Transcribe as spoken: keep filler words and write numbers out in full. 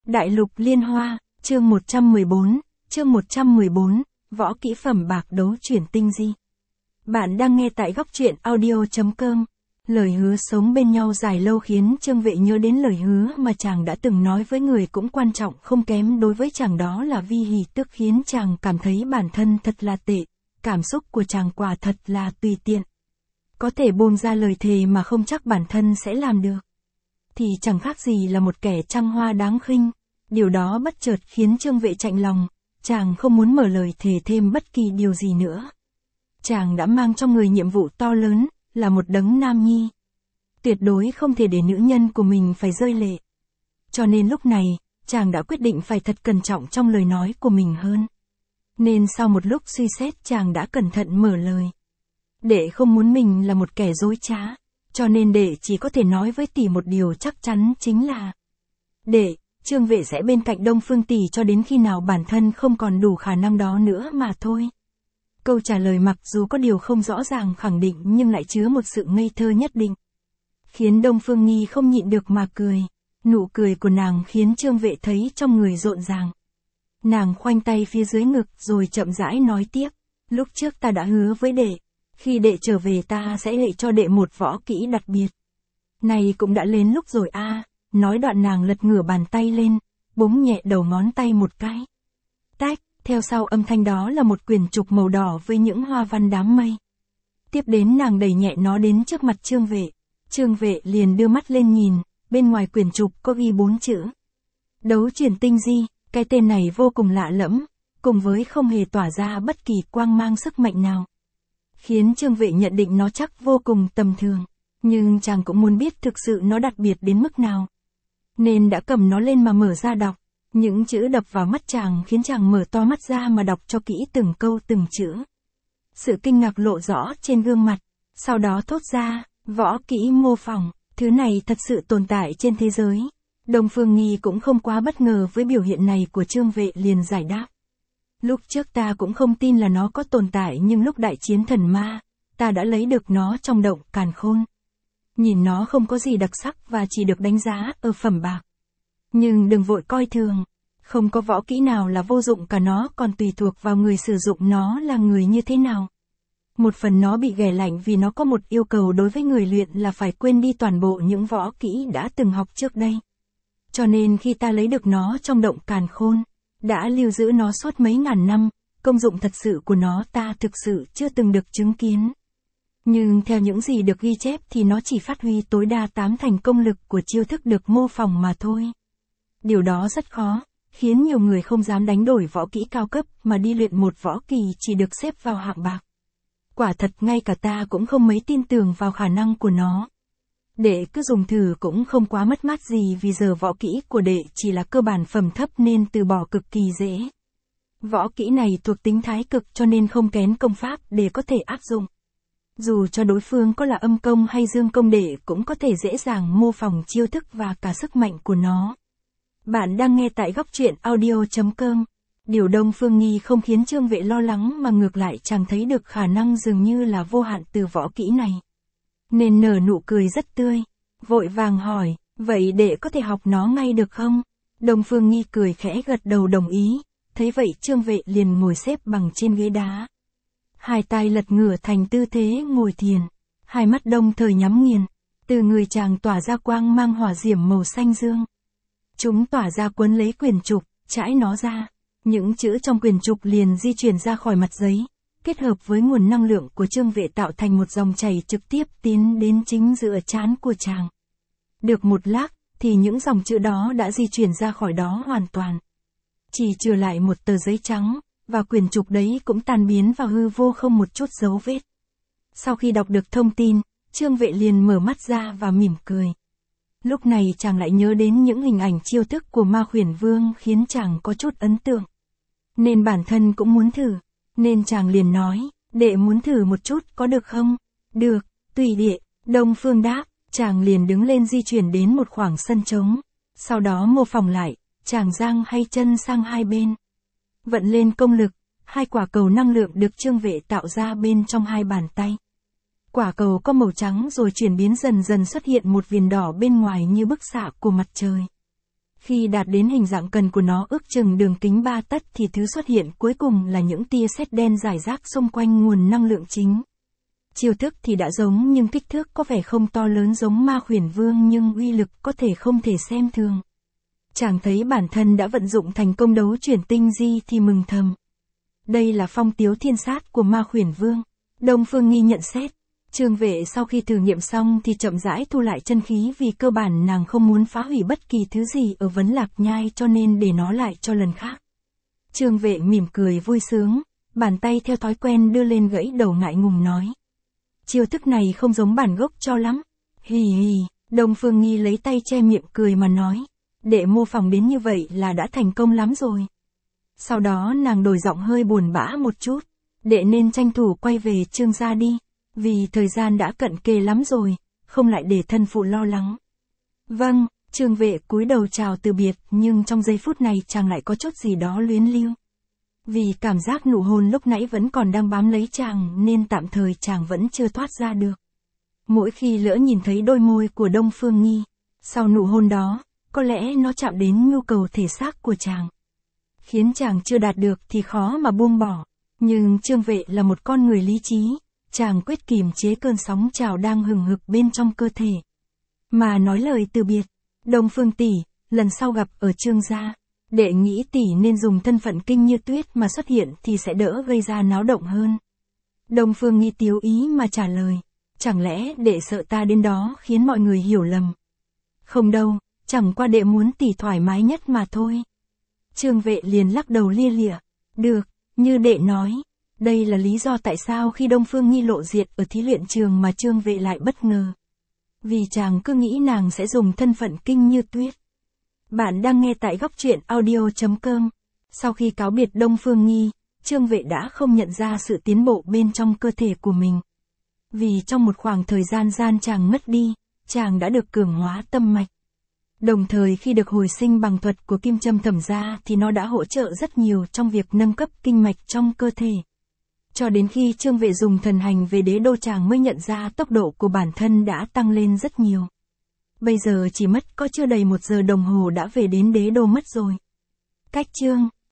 Đại lục liên hoa, chương một trăm mười bốn, chương một trăm mười bốn, võ kỹ phẩm bạc đấu chuyển tinh di. Bạn đang nghe tại góc truyện audio chấm com. Lời hứa sống bên nhau dài lâu khiến Trương Vệ nhớ đến lời hứa mà chàng đã từng nói với người cũng quan trọng không kém đối với chàng, đó là Vi Hỷ Tước, khiến chàng cảm thấy bản thân thật là tệ, cảm xúc của chàng quả thật là tùy tiện. Có thể buông ra lời thề mà không chắc bản thân sẽ làm được. Thì chẳng khác gì là một kẻ trăng hoa đáng khinh. Điều đó bất chợt khiến Trương Vệ chạnh lòng, chàng không muốn mở lời thề thêm bất kỳ điều gì nữa. Chàng đã mang trong người nhiệm vụ to lớn, là một đấng nam nhi. Tuyệt đối không thể để nữ nhân của mình phải rơi lệ. Cho nên lúc này, chàng đã quyết định phải thật cẩn trọng trong lời nói của mình hơn. Nên sau một lúc suy xét chàng đã cẩn thận mở lời. Đệ không muốn mình là một kẻ dối trá, cho nên đệ chỉ có thể nói với tỷ một điều chắc chắn, chính là đệ, Trương Vệ sẽ bên cạnh Đông Phương tỷ cho đến khi nào bản thân không còn đủ khả năng đó nữa mà thôi. Câu trả lời mặc dù có điều không rõ ràng khẳng định nhưng lại chứa một sự ngây thơ nhất định. Khiến Đông Phương Nghi không nhịn được mà cười. Nụ cười của nàng khiến Trương Vệ thấy trong người rộn ràng. Nàng khoanh tay phía dưới ngực rồi chậm rãi nói tiếp. Lúc trước ta đã hứa với đệ, khi đệ trở về ta sẽ dạy cho đệ một võ kỹ đặc biệt. Này cũng đã đến lúc rồi a. À. Nói đoạn nàng lật ngửa bàn tay lên, búng nhẹ đầu ngón tay một cái. Tách, theo sau âm thanh đó là một quyển trục màu đỏ với những hoa văn đám mây. Tiếp đến nàng đẩy nhẹ nó đến trước mặt Trương Vệ. Trương Vệ liền đưa mắt lên nhìn, bên ngoài quyển trục có ghi bốn chữ. Đấu chuyển tinh di, cái tên này vô cùng lạ lẫm, cùng với không hề tỏa ra bất kỳ quang mang sức mạnh nào. Khiến Trương Vệ nhận định nó chắc vô cùng tầm thường, nhưng chàng cũng muốn biết thực sự nó đặc biệt đến mức nào. Nên đã cầm nó lên mà mở ra đọc. Những chữ đập vào mắt chàng khiến chàng mở to mắt ra mà đọc cho kỹ từng câu từng chữ. Sự kinh ngạc lộ rõ trên gương mặt, sau đó thốt ra, võ kỹ mô phỏng, thứ này thật sự tồn tại trên thế giới. Đông Phương Nghi cũng không quá bất ngờ với biểu hiện này của Trương Vệ, liền giải đáp. Lúc trước ta cũng không tin là nó có tồn tại, nhưng lúc đại chiến thần ma, ta đã lấy được nó trong động càn khôn. Nhìn nó không có gì đặc sắc và chỉ được đánh giá ở phẩm bạc. Nhưng đừng vội coi thường, không có võ kỹ nào là vô dụng cả, nó còn tùy thuộc vào người sử dụng nó là người như thế nào. Một phần nó bị ghẻ lạnh vì nó có một yêu cầu đối với người luyện là phải quên đi toàn bộ những võ kỹ đã từng học trước đây. Cho nên khi ta lấy được nó trong động càn khôn, đã lưu giữ nó suốt mấy ngàn năm, công dụng thật sự của nó ta thực sự chưa từng được chứng kiến. Nhưng theo những gì được ghi chép thì nó chỉ phát huy tối đa tám thành công lực của chiêu thức được mô phỏng mà thôi. Điều đó rất khó, khiến nhiều người không dám đánh đổi võ kỹ cao cấp mà đi luyện một võ kỳ chỉ được xếp vào hạng bạc. Quả thật ngay cả ta cũng không mấy tin tưởng vào khả năng của nó. Đệ cứ dùng thử cũng không quá mất mát gì, vì giờ võ kỹ của đệ chỉ là cơ bản phẩm thấp nên từ bỏ cực kỳ dễ. Võ kỹ này thuộc tính thái cực cho nên không kén công pháp để có thể áp dụng. Dù cho đối phương có là âm công hay dương công, đệ cũng có thể dễ dàng mô phỏng chiêu thức và cả sức mạnh của nó. Bạn đang nghe tại góc truyện audio chấm com. Điều Đông Phương Nghi không khiến Trương Vệ lo lắng mà ngược lại chàng thấy được khả năng dường như là vô hạn từ võ kỹ này. Nên nở nụ cười rất tươi, vội vàng hỏi, vậy đệ có thể học nó ngay được không? Đông Phương Nghi cười khẽ gật đầu đồng ý, thấy vậy Trương Vệ liền ngồi xếp bằng trên ghế đá. Hai tay lật ngửa thành tư thế ngồi thiền, hai mắt đồng thời nhắm nghiền, từ người chàng tỏa ra quang mang hỏa diễm màu xanh dương. Chúng tỏa ra cuốn lấy quyển trục, trải nó ra. Những chữ trong quyển trục liền di chuyển ra khỏi mặt giấy, kết hợp với nguồn năng lượng của Trương Vệ tạo thành một dòng chảy trực tiếp tiến đến chính giữa trán của chàng. Được một lát, thì những dòng chữ đó đã di chuyển ra khỏi đó hoàn toàn. Chỉ trừ lại một tờ giấy trắng, và quyển trục đấy cũng tan biến vào hư vô không một chút dấu vết. Sau khi đọc được thông tin, Trương Vệ liền mở mắt ra và mỉm cười. Lúc này chàng lại nhớ đến những hình ảnh chiêu thức của Ma Khuyển Vương khiến chàng có chút ấn tượng. Nên bản thân cũng muốn thử, nên chàng liền nói, đệ muốn thử một chút có được không? Được, tùy đệ. Đông Phương đáp, chàng liền đứng lên di chuyển đến một khoảng sân trống. Sau đó mô phỏng lại, chàng giang hai chân sang hai bên. Vận lên công lực, hai quả cầu năng lượng được Trương Vệ tạo ra bên trong hai bàn tay. Quả cầu có màu trắng rồi chuyển biến dần dần xuất hiện một viền đỏ bên ngoài như bức xạ của mặt trời. Khi đạt đến hình dạng cần của nó ước chừng đường kính ba tấc thì thứ xuất hiện cuối cùng là những tia sét đen rải rác xung quanh nguồn năng lượng chính. Chiêu thức thì đã giống nhưng kích thước có vẻ không to lớn giống Ma Khuyển Vương nhưng uy lực có thể không thể xem thường. Chàng thấy bản thân đã vận dụng thành công đấu chuyển tinh di thì mừng thầm. Đây là phong tiếu thiên sát của Ma Khuyển Vương. Đông Phương Nghi nhận xét. Trương Vệ sau khi thử nghiệm xong thì chậm rãi thu lại chân khí vì cơ bản nàng không muốn phá hủy bất kỳ thứ gì ở Vấn Lạc Nhai cho nên để nó lại cho lần khác. Trương Vệ mỉm cười vui sướng, bàn tay theo thói quen đưa lên gãy đầu ngại ngùng nói. Chiêu thức này không giống bản gốc cho lắm. Hì hì, Đông Phương Nghi lấy tay che miệng cười mà nói. Đệ mô phỏng đến như vậy là đã thành công lắm rồi. Sau đó nàng đổi giọng hơi buồn bã một chút. Đệ nên tranh thủ quay về Trương gia đi. Vì thời gian đã cận kề lắm rồi, không lại để thân phụ lo lắng. Vâng, Trương Vệ cúi đầu chào từ biệt nhưng trong giây phút này chàng lại có chút gì đó luyến lưu. Vì cảm giác nụ hôn lúc nãy vẫn còn đang bám lấy chàng nên tạm thời chàng vẫn chưa thoát ra được. Mỗi khi lỡ nhìn thấy đôi môi của Đông Phương Nghi, sau nụ hôn đó, có lẽ nó chạm đến nhu cầu thể xác của chàng. Khiến chàng chưa đạt được thì khó mà buông bỏ. Nhưng Trương Vệ là một con người lý trí, chàng quyết kiềm chế cơn sóng trào đang hừng hực bên trong cơ thể. Mà nói lời từ biệt, Đông Phương tỷ, lần sau gặp ở Trương gia, đệ nghĩ tỷ nên dùng thân phận Kinh Như Tuyết mà xuất hiện thì sẽ đỡ gây ra náo động hơn. Đông Phương Nghi tiếu ý mà trả lời, chẳng lẽ đệ sợ ta đến đó khiến mọi người hiểu lầm. Không đâu, chẳng qua đệ muốn tỷ thoải mái nhất mà thôi. Trương Vệ liền lắc đầu lia lịa, được, như đệ nói. Đây là lý do tại sao khi Đông Phương Nghi lộ diện ở thí luyện trường mà Trương Vệ lại bất ngờ. Vì chàng cứ nghĩ nàng sẽ dùng thân phận Kinh Như Tuyết. Bạn đang nghe tại góc truyện audio chấm com. Sau khi cáo biệt Đông Phương Nghi, Trương Vệ đã không nhận ra sự tiến bộ bên trong cơ thể của mình. Vì trong một khoảng thời gian gian chàng mất đi, chàng đã được cường hóa tâm mạch. Đồng thời khi được hồi sinh bằng thuật của kim châm thẩm gia thì nó đã hỗ trợ rất nhiều trong việc nâng cấp kinh mạch trong cơ thể. Cho đến khi Trương Vệ dùng thần hành về đế đô chàng mới nhận ra tốc độ của bản thân đã tăng lên rất nhiều. Bây giờ chỉ mất có chưa đầy một giờ đồng hồ đã về đến đế đô mất rồi. Cách chương